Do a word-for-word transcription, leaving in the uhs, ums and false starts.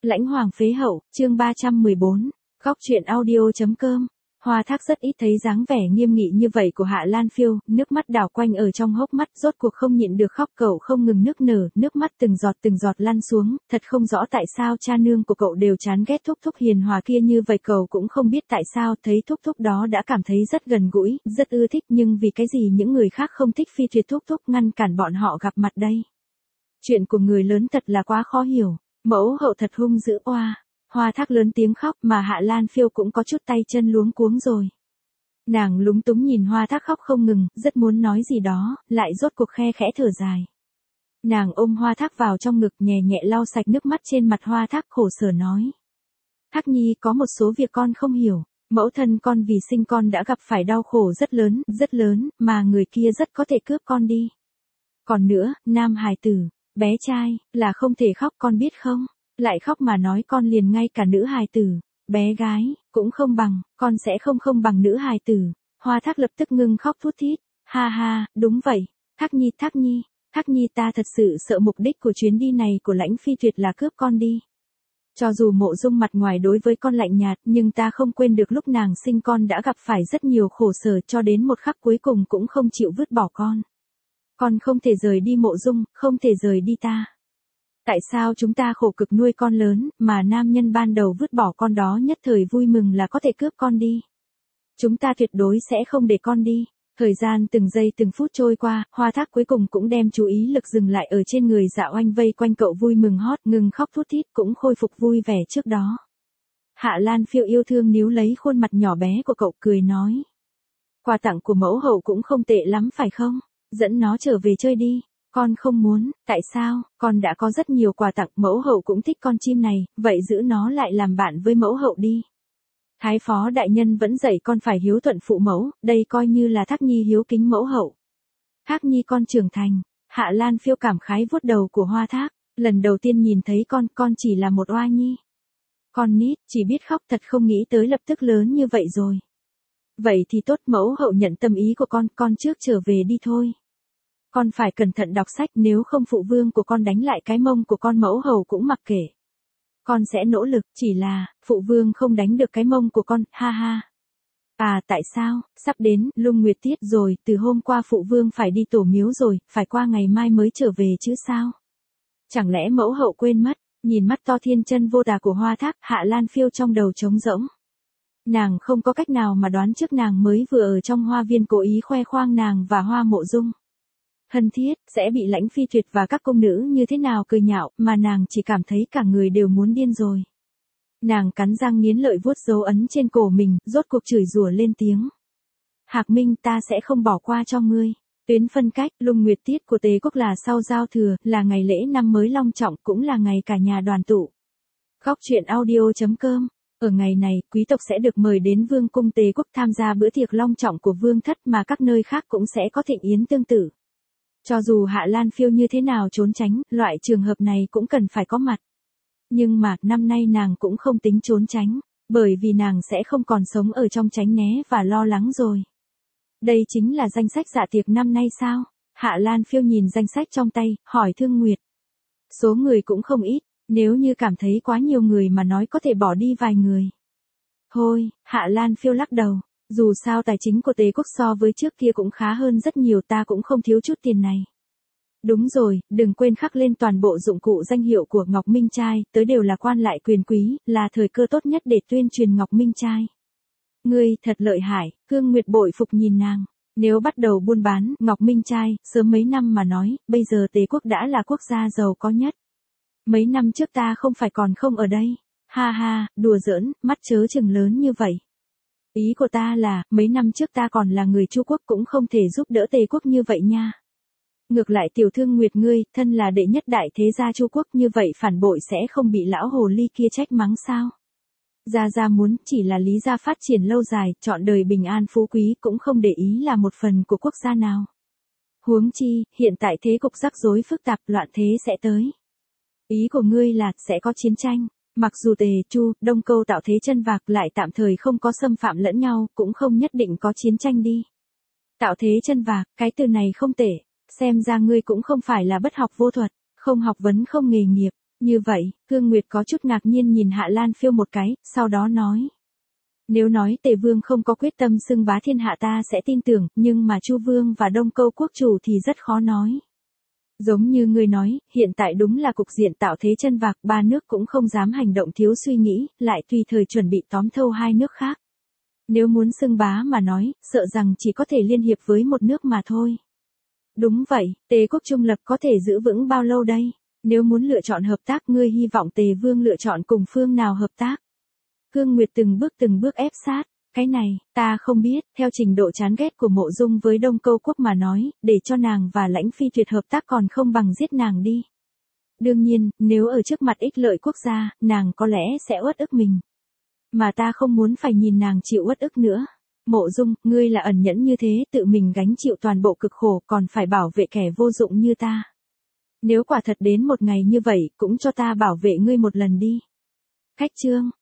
Lãnh Hoàng phế hậu, chương ba trăm mười bốn, góc truyện audio.com. Hoa Thác rất ít thấy dáng vẻ nghiêm nghị như vậy của Hạ Lan Phiêu, nước mắt đảo quanh ở trong hốc mắt, rốt cuộc không nhịn được khóc, cậu không ngừng nức nở, nước mắt từng giọt từng giọt lăn xuống, thật không rõ tại sao cha nương của cậu đều chán ghét thúc thúc hiền hòa kia như vậy, cậu cũng không biết tại sao, thấy thúc thúc đó đã cảm thấy rất gần gũi, rất ưa thích, nhưng vì cái gì những người khác không thích Phi Tuyệt thúc thúc, ngăn cản bọn họ gặp mặt đây. Chuyện của người lớn thật là quá khó hiểu. Mẫu hậu thật hung dữ oa. Hoa Thác lớn tiếng khóc mà Hạ Lan Phiêu cũng có chút tay chân luống cuống rồi. Nàng lúng túng nhìn Hoa Thác khóc không ngừng, rất muốn nói gì đó, lại rốt cuộc khe khẽ thở dài. Nàng ôm Hoa Thác vào trong ngực, nhẹ nhẹ lau sạch nước mắt trên mặt Hoa Thác, khổ sở nói. Thác nhi, có một số việc con không hiểu, mẫu thân con vì sinh con đã gặp phải đau khổ rất lớn, rất lớn, mà người kia rất có thể cướp con đi. Còn nữa, nam hài tử, bé trai, là không thể khóc, con biết không? Lại khóc mà nói con liền ngay cả nữ hài tử, bé gái, cũng không bằng, con sẽ không không bằng nữ hài tử. Hoa Thác lập tức ngưng khóc thút thít, ha ha, đúng vậy, Thác nhi, Thác nhi, Thác nhi, ta thật sự sợ mục đích của chuyến đi này của Lãnh Phi Tuyệt là cướp con đi. Cho dù Mộ Dung mặt ngoài đối với con lạnh nhạt, nhưng ta không quên được lúc nàng sinh con đã gặp phải rất nhiều khổ sở, cho đến một khắc cuối cùng cũng không chịu vứt bỏ con. Con không thể rời đi Mộ Dung, không thể rời đi ta. Tại sao chúng ta khổ cực nuôi con lớn, mà nam nhân ban đầu vứt bỏ con đó nhất thời vui mừng là có thể cướp con đi? Chúng ta tuyệt đối sẽ không để con đi. Thời gian từng giây từng phút trôi qua, Hoa Thác cuối cùng cũng đem chú ý lực dừng lại ở trên người Dạ Oanh, vây quanh cậu vui mừng hót, ngừng khóc thút thít, cũng khôi phục vui vẻ trước đó. Hạ Lan Phiêu yêu thương níu lấy khuôn mặt nhỏ bé của cậu, cười nói. Quà tặng của mẫu hậu cũng không tệ lắm phải không? Dẫn nó trở về chơi đi. Con không muốn, tại sao? Con đã có rất nhiều quà tặng, mẫu hậu cũng thích con chim này, vậy giữ nó lại làm bạn với mẫu hậu đi. Thái phó đại nhân vẫn dạy con phải hiếu thuận phụ mẫu, đây coi như là Thác nhi hiếu kính mẫu hậu. Thác nhi con trưởng thành. Hạ Lan Phiêu cảm khái vuốt đầu của Hoa Thác, lần đầu tiên nhìn thấy con, con chỉ là một oa nhi. Con nít, chỉ biết khóc, thật không nghĩ tới lập tức lớn như vậy rồi. Vậy thì tốt, mẫu hậu nhận tâm ý của con, con trước trở về đi thôi. Con phải cẩn thận đọc sách, nếu không phụ vương của con đánh lại cái mông của con mẫu hầu cũng mặc kệ. Con sẽ nỗ lực, chỉ là, phụ vương không đánh được cái mông của con, ha ha. À tại sao, sắp đến, lung nguyệt tiết rồi, từ hôm qua phụ vương phải đi tổ miếu rồi, phải qua ngày mai mới trở về chứ sao? Chẳng lẽ mẫu hậu quên mất, nhìn mắt to thiên chân vô tà của Hoa Thác, Hạ Lan Phiêu trong đầu trống rỗng. Nàng không có cách nào mà đoán trước nàng mới vừa ở trong hoa viên cố ý khoe khoang nàng và Hoa Mộ Dung. Hân thiết, sẽ bị Lãnh Phi Tuyệt và các công nữ như thế nào cười nhạo, mà nàng chỉ cảm thấy cả người đều muốn điên rồi. Nàng cắn răng nghiến lợi vuốt dấu ấn trên cổ mình, rốt cuộc chửi rủa lên tiếng. Hạc Minh, ta sẽ không bỏ qua cho ngươi. Tuyến phân cách, lung nguyệt tiết của Tề quốc là sau giao thừa, là ngày lễ năm mới long trọng, cũng là ngày cả nhà đoàn tụ. Góc truyện audio.com. Ở ngày này, quý tộc sẽ được mời đến vương cung Tề quốc tham gia bữa tiệc long trọng của vương thất, mà các nơi khác cũng sẽ có thịnh yến tương tự. Cho dù Hạ Lan Phiêu như thế nào trốn tránh, loại trường hợp này cũng cần phải có mặt. Nhưng mà, năm nay nàng cũng không tính trốn tránh, bởi vì nàng sẽ không còn sống ở trong tránh né và lo lắng rồi. Đây chính là danh sách dạ tiệc năm nay sao? Hạ Lan Phiêu nhìn danh sách trong tay, hỏi Thương Nguyệt. Số người cũng không ít, nếu như cảm thấy quá nhiều người mà nói có thể bỏ đi vài người. Thôi, Hạ Lan Phiêu lắc đầu. Dù sao tài chính của Tề quốc so với trước kia cũng khá hơn rất nhiều, ta cũng không thiếu chút tiền này. Đúng rồi, đừng quên khắc lên toàn bộ dụng cụ danh hiệu của Ngọc Minh Trai, tới đều là quan lại quyền quý, là thời cơ tốt nhất để tuyên truyền Ngọc Minh Trai. Ngươi, thật lợi hại, Cương Nguyệt bội phục nhìn nàng. Nếu bắt đầu buôn bán, Ngọc Minh Trai, sớm mấy năm mà nói, bây giờ Tề quốc đã là quốc gia giàu có nhất. Mấy năm trước ta không phải còn không ở đây. Ha ha, đùa giỡn, mắt chớ chừng lớn như vậy. Ý của ta là, mấy năm trước ta còn là người Chu quốc cũng không thể giúp đỡ Tề quốc như vậy nha. Ngược lại tiểu Thương Nguyệt ngươi, thân là đệ nhất đại thế gia Chu quốc, như vậy phản bội sẽ không bị lão hồ ly kia trách mắng sao? Gia Gia muốn, chỉ là Lý gia phát triển lâu dài, chọn đời bình an phú quý, cũng không để ý là một phần của quốc gia nào. Huống chi, hiện tại thế cục rắc rối phức tạp, loạn thế sẽ tới. Ý của ngươi là, sẽ có chiến tranh. Mặc dù Tề, Chu, Đông Câu tạo thế chân vạc lại tạm thời không có xâm phạm lẫn nhau, cũng không nhất định có chiến tranh đi. Tạo thế chân vạc, cái từ này không tệ, xem ra ngươi cũng không phải là bất học vô thuật, không học vấn không nghề nghiệp. Như vậy, Hương Nguyệt có chút ngạc nhiên nhìn Hạ Lan Phiêu một cái, sau đó nói. Nếu nói Tề Vương không có quyết tâm xưng bá thiên hạ ta sẽ tin tưởng, nhưng mà Chu Vương và Đông Câu quốc chủ thì rất khó nói. Giống như ngươi nói, hiện tại đúng là cục diện tạo thế chân vạc, ba nước cũng không dám hành động thiếu suy nghĩ, lại tùy thời chuẩn bị tóm thâu hai nước khác. Nếu muốn xưng bá mà nói, sợ rằng chỉ có thể liên hiệp với một nước mà thôi. Đúng vậy, Tề quốc trung lập có thể giữ vững bao lâu đây? Nếu muốn lựa chọn hợp tác, ngươi hy vọng Tề Vương lựa chọn cùng phương nào hợp tác? Hương Nguyệt từng bước từng bước ép sát. Cái này, ta không biết, theo trình độ chán ghét của Mộ Dung với Đông Câu quốc mà nói, để cho nàng và Lãnh Phi Tuyệt hợp tác còn không bằng giết nàng đi. Đương nhiên, nếu ở trước mặt ích lợi quốc gia, nàng có lẽ sẽ uất ức mình. Mà ta không muốn phải nhìn nàng chịu uất ức nữa. Mộ Dung, ngươi là ẩn nhẫn như thế, tự mình gánh chịu toàn bộ cực khổ còn phải bảo vệ kẻ vô dụng như ta. Nếu quả thật đến một ngày như vậy, cũng cho ta bảo vệ ngươi một lần đi. Khách chương